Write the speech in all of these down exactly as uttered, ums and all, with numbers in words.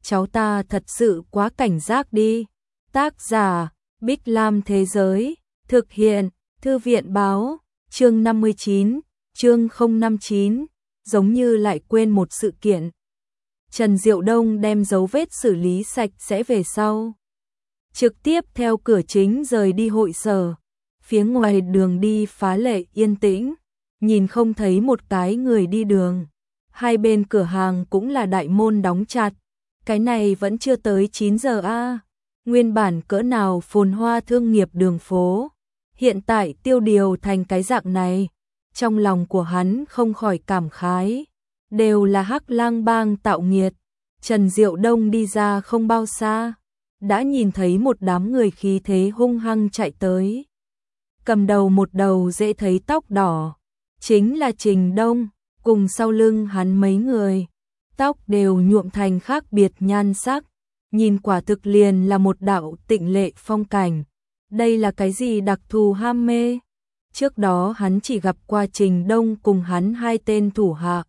cháu ta thật sự quá cảnh giác đi. Tác giả, Bích Lam Thế Giới, thực hiện, Thư viện Báo, chương năm mươi chín, chương không năm chín, giống như lại quên một sự kiện. Trần Diệu Đông đem dấu vết xử lý sạch sẽ về sau. Trực tiếp theo cửa chính rời đi hội sở. Phía ngoài đường đi phá lệ yên tĩnh, nhìn không thấy một cái người đi đường. Hai bên cửa hàng cũng là đại môn đóng chặt. Cái này vẫn chưa tới chín giờ a. À. Nguyên bản cỡ nào phồn hoa thương nghiệp đường phố, hiện tại tiêu điều thành cái dạng này. Trong lòng của hắn không khỏi cảm khái, đều là Hắc Lang Bang tạo nghiệt. Trần Diệu Đông đi ra không bao xa, đã nhìn thấy một đám người khí thế hung hăng chạy tới. Cầm đầu một đầu dễ thấy tóc đỏ, chính là Trình Đông, cùng sau lưng hắn mấy người, tóc đều nhuộm thành khác biệt nhan sắc, nhìn quả thực liền là một đạo tịnh lệ phong cảnh. Đây là cái gì đặc thù ham mê? Trước đó hắn chỉ gặp qua Trình Đông cùng hắn hai tên thủ hạ.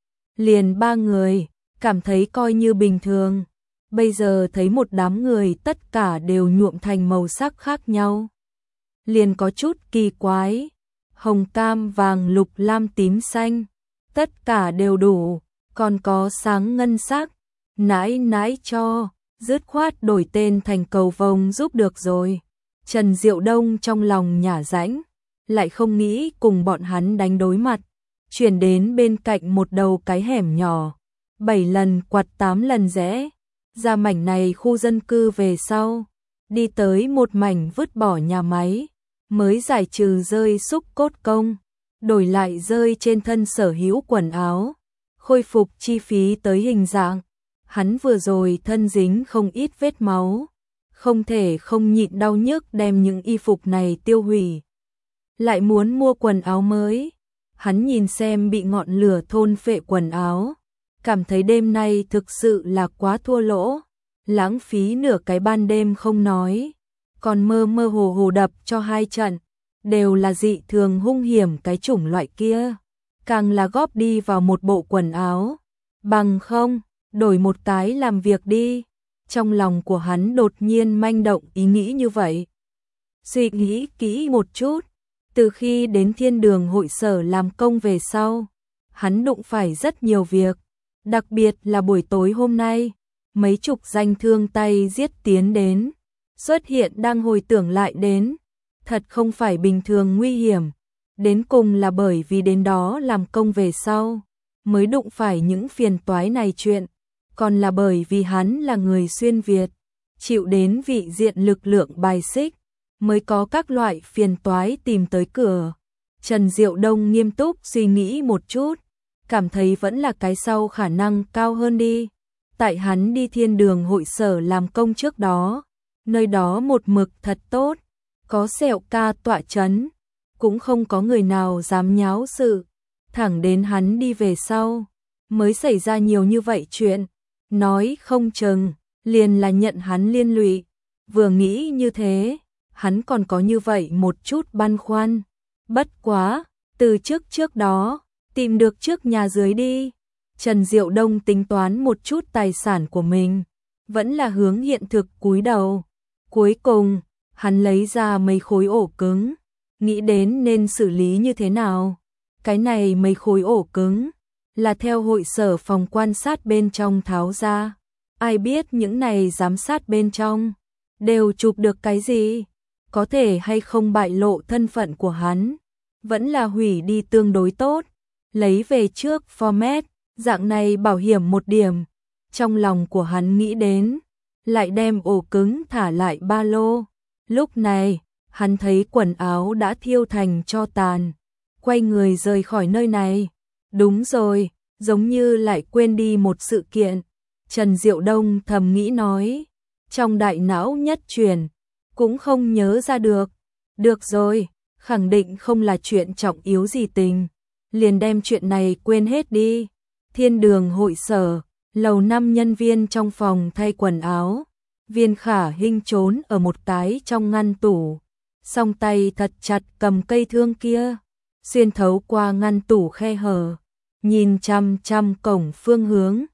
Liền ba người, cảm thấy coi như bình thường. Bây giờ thấy một đám người tất cả đều nhuộm thành màu sắc khác nhau. Liền có chút kỳ quái. Hồng, cam, vàng, lục, lam, tím, xanh. Tất cả đều đủ. Còn có sáng ngân sắc. Nãi nãi cho. Dứt khoát đổi tên thành cầu vồng giúp được rồi. Trần Diệu Đông trong lòng nhả rãnh, lại không nghĩ cùng bọn hắn đánh đối mặt. Chuyển đến bên cạnh một đầu cái hẻm nhỏ, bảy lần quặt tám lần rẽ, ra mảnh này khu dân cư về sau, đi tới một mảnh vứt bỏ nhà máy, mới giải trừ rơi xúc cốt công, đổi lại rơi trên thân sở hữu quần áo, khôi phục chi phí tới hình dạng. Hắn vừa rồi thân dính không ít vết máu, không thể không nhịn đau nhức đem những y phục này tiêu hủy. Lại muốn mua quần áo mới, hắn nhìn xem bị ngọn lửa thôn phệ quần áo, cảm thấy đêm nay thực sự là quá thua lỗ, lãng phí nửa cái ban đêm không nói, còn mơ mơ hồ hồ đập cho hai trận, đều là dị thường hung hiểm cái chủng loại kia, càng là góp đi vào một bộ quần áo, bằng không, đổi một cái làm việc đi. Trong lòng của hắn đột nhiên manh động ý nghĩ như vậy. Suy nghĩ kỹ một chút, từ khi đến thiên đường hội sở làm công về sau, hắn đụng phải rất nhiều việc, đặc biệt là buổi tối hôm nay, mấy chục danh thương tay giết tiến đến, xuất hiện đang hồi tưởng lại đến, thật không phải bình thường nguy hiểm, đến cùng là bởi vì đến đó làm công về sau, mới đụng phải những phiền toái này chuyện. Còn là bởi vì hắn là người xuyên Việt, chịu đến vị diện lực lượng bài xích, mới có các loại phiền toái tìm tới cửa. Trần Diệu Đông nghiêm túc suy nghĩ một chút, cảm thấy vẫn là cái sau khả năng cao hơn đi. Tại hắn đi thiên đường hội sở làm công trước đó, nơi đó một mực thật tốt, có sẹo ca tọa chấn, cũng không có người nào dám nháo sự. Thẳng đến hắn đi về sau, mới xảy ra nhiều như vậy chuyện. Nói không chừng, liền là nhận hắn liên lụy. Vừa nghĩ như thế, hắn còn có như vậy một chút băn khoăn. Bất quá, từ trước trước đó, tìm được trước nhà dưới đi. Trần Diệu Đông tính toán một chút tài sản của mình, vẫn là hướng hiện thực cúi đầu. Cuối cùng, hắn lấy ra mấy khối ổ cứng, nghĩ đến nên xử lý như thế nào. Cái này mấy khối ổ cứng là theo hội sở phòng quan sát bên trong tháo ra. Ai biết những này giám sát bên trong đều chụp được cái gì, có thể hay không bại lộ thân phận của hắn, vẫn là hủy đi tương đối tốt, lấy về trước format, dạng này bảo hiểm một điểm. Trong lòng của hắn nghĩ đến, lại đem ổ cứng thả lại ba lô. Lúc này, hắn thấy quần áo đã thiêu thành tro tàn, quay người rời khỏi nơi này. Đúng rồi, giống như lại quên đi một sự kiện. Trần Diệu Đông thầm nghĩ nói, trong đại não nhất chuyển, cũng không nhớ ra được. Được rồi, khẳng định không là chuyện trọng yếu gì tình, liền đem chuyện này quên hết đi. Thiên đường hội sở, lầu năm nhân viên trong phòng thay quần áo. Viên Khả Hinh trốn ở một cái trong ngăn tủ, song tay thật chặt cầm cây thương kia, xuyên thấu qua ngăn tủ khe hở, nhìn chăm chăm cổng phương hướng.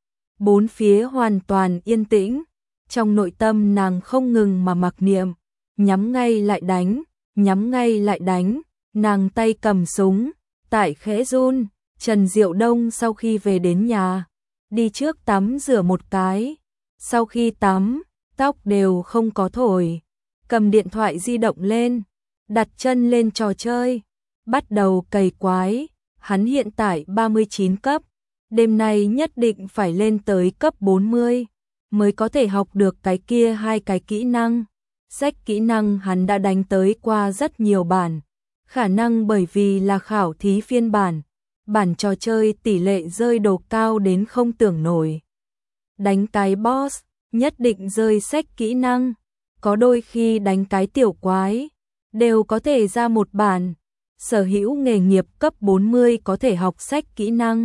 bốn phía hoàn toàn yên tĩnh, trong nội tâm nàng không ngừng mà mặc niệm, nhắm ngay lại đánh, nhắm ngay lại đánh, nàng tay cầm súng, tại khẽ run. Trần Diệu Đông sau khi về đến nhà, đi trước tắm rửa một cái, sau khi tắm, tóc đều không có thổi, cầm điện thoại di động lên, đặt chân lên trò chơi, bắt đầu cày quái. Hắn hiện tại ba mươi chín cấp, đêm nay nhất định phải lên tới cấp bốn mươi mới có thể học được cái kia hai cái kỹ năng. Sách kỹ năng hắn đã đánh tới qua rất nhiều bản, khả năng bởi vì là khảo thí phiên bản, bản trò chơi tỷ lệ rơi đồ cao đến không tưởng nổi. Đánh cái boss, nhất định rơi sách kỹ năng, có đôi khi đánh cái tiểu quái, đều có thể ra một bản. Sở hữu nghề nghiệp cấp bốn mươi có thể học sách kỹ năng,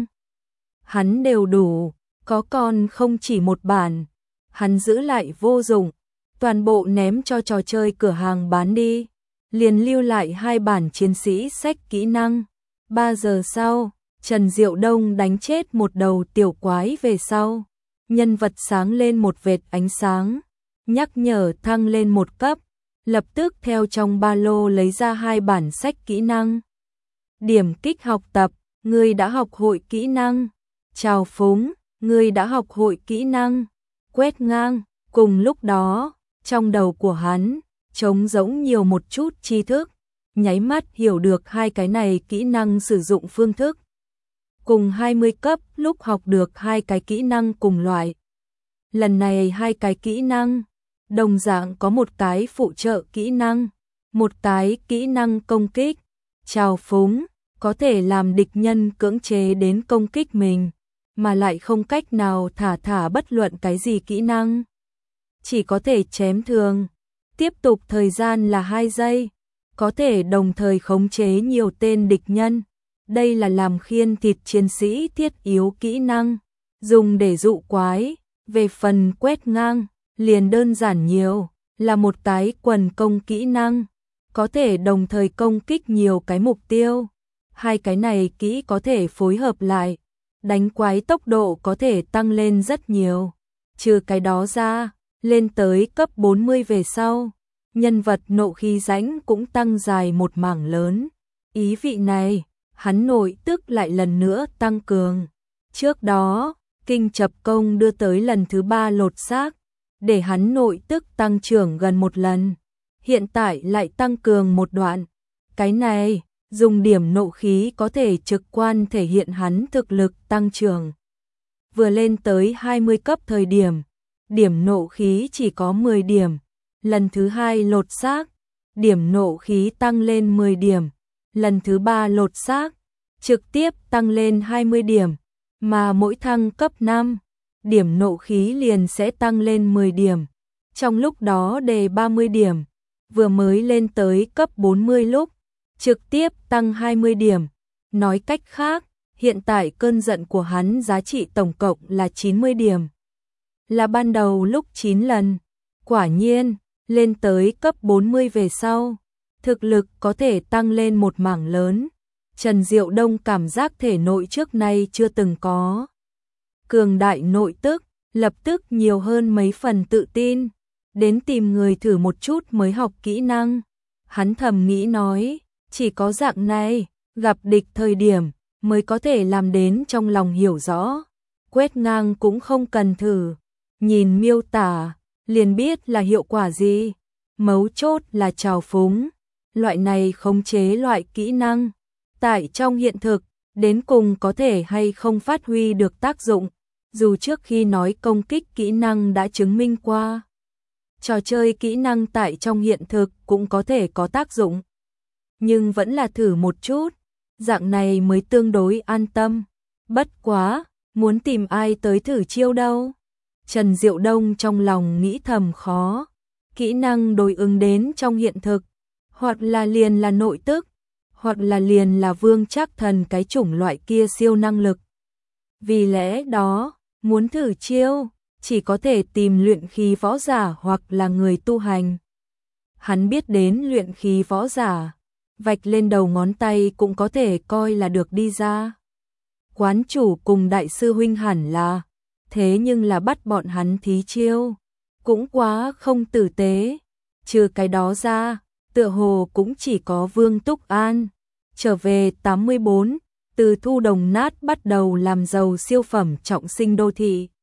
hắn đều đủ, có còn không chỉ một bản, hắn giữ lại vô dụng, toàn bộ ném cho trò chơi cửa hàng bán đi, liền lưu lại hai bản chiến sĩ sách kỹ năng. Ba giờ sau, Trần Diệu Đông đánh chết một đầu tiểu quái về sau, nhân vật sáng lên một vệt ánh sáng, nhắc nhở thăng lên một cấp, lập tức theo trong ba lô lấy ra hai bản sách kỹ năng. Điểm kích học tập, ngươi đã học hội kỹ năng. Trào phúng, ngươi đã học hội kỹ năng. Quét ngang, cùng lúc đó, trong đầu của hắn, trống rỗng nhiều một chút tri thức, nháy mắt hiểu được hai cái này kỹ năng sử dụng phương thức. Cùng hai mươi cấp lúc học được hai cái kỹ năng cùng loại. Lần này hai cái kỹ năng, đồng dạng có một cái phụ trợ kỹ năng, một cái kỹ năng công kích, trào phúng, có thể làm địch nhân cưỡng chế đến công kích mình, mà lại không cách nào thả thả bất luận cái gì kỹ năng. Chỉ có thể chém thường, tiếp tục thời gian là hai giây, có thể đồng thời khống chế nhiều tên địch nhân. Đây là làm khiên thịt chiến sĩ thiết yếu kỹ năng, dùng để dụ quái. Về phần quét ngang, liền đơn giản nhiều, là một cái quần công kỹ năng, có thể đồng thời công kích nhiều cái mục tiêu. Hai cái này kỹ có thể phối hợp lại, đánh quái tốc độ có thể tăng lên rất nhiều. Trừ cái đó ra, lên tới cấp bốn mươi về sau, nhân vật nộ khí rãnh cũng tăng dài một mảng lớn. Ý vị này, hắn nội tức lại lần nữa tăng cường. Trước đó, kinh chập công đưa tới lần thứ ba lột xác, để hắn nội tức tăng trưởng gần một lần. Hiện tại lại tăng cường một đoạn. Cái này, dùng điểm nộ khí có thể trực quan thể hiện hắn thực lực tăng trưởng. Vừa lên tới hai mươi cấp thời điểm, điểm nộ khí chỉ có mười điểm. Lần thứ hai lột xác, điểm nộ khí tăng lên mười điểm. Lần thứ ba lột xác, trực tiếp tăng lên hai mươi điểm. Mà mỗi thăng cấp năm, điểm nộ khí liền sẽ tăng lên mười điểm. Trong lúc đó đề ba mươi điểm, vừa mới lên tới cấp bốn mươi lúc, trực tiếp tăng hai mươi điểm. Nói cách khác, hiện tại cơn giận của hắn giá trị tổng cộng là chín mươi điểm. Là ban đầu lúc chín lần. Quả nhiên, lên tới cấp bốn mươi về sau, thực lực có thể tăng lên một mảng lớn. Trần Diệu Đông cảm giác thể nội trước nay chưa từng có. Cường đại nội tức, lập tức nhiều hơn mấy phần tự tin. Đến tìm người thử một chút mới học kỹ năng. Hắn thầm nghĩ nói, chỉ có dạng này, gặp địch thời điểm, mới có thể làm đến trong lòng hiểu rõ. Quét ngang cũng không cần thử. Nhìn miêu tả, liền biết là hiệu quả gì. Mấu chốt là trào phúng. Loại này khống chế loại kỹ năng. Tại trong hiện thực, đến cùng có thể hay không phát huy được tác dụng, dù trước khi nói công kích kỹ năng đã chứng minh qua. Trò chơi kỹ năng tại trong hiện thực cũng có thể có tác dụng, nhưng vẫn là thử một chút, dạng này mới tương đối an tâm. Bất quá, muốn tìm ai tới thử chiêu đâu. Trần Diệu Đông trong lòng nghĩ thầm khó, kỹ năng đối ứng đến trong hiện thực, hoặc là liền là nội tức, hoặc là liền là vương trác thần cái chủng loại kia siêu năng lực. Vì lẽ đó, muốn thử chiêu, chỉ có thể tìm luyện khí võ giả hoặc là người tu hành. Hắn biết đến luyện khí võ giả, vạch lên đầu ngón tay cũng có thể coi là được đi ra. Quán chủ cùng đại sư huynh hẳn là thế nhưng là bắt bọn hắn thí chiêu, cũng quá không tử tế. Trừ cái đó ra, tựa hồ cũng chỉ có Vương Túc An. Trở về tám mươi bốn, từ thu đồng nát bắt đầu làm giàu siêu phẩm trọng sinh đô thị.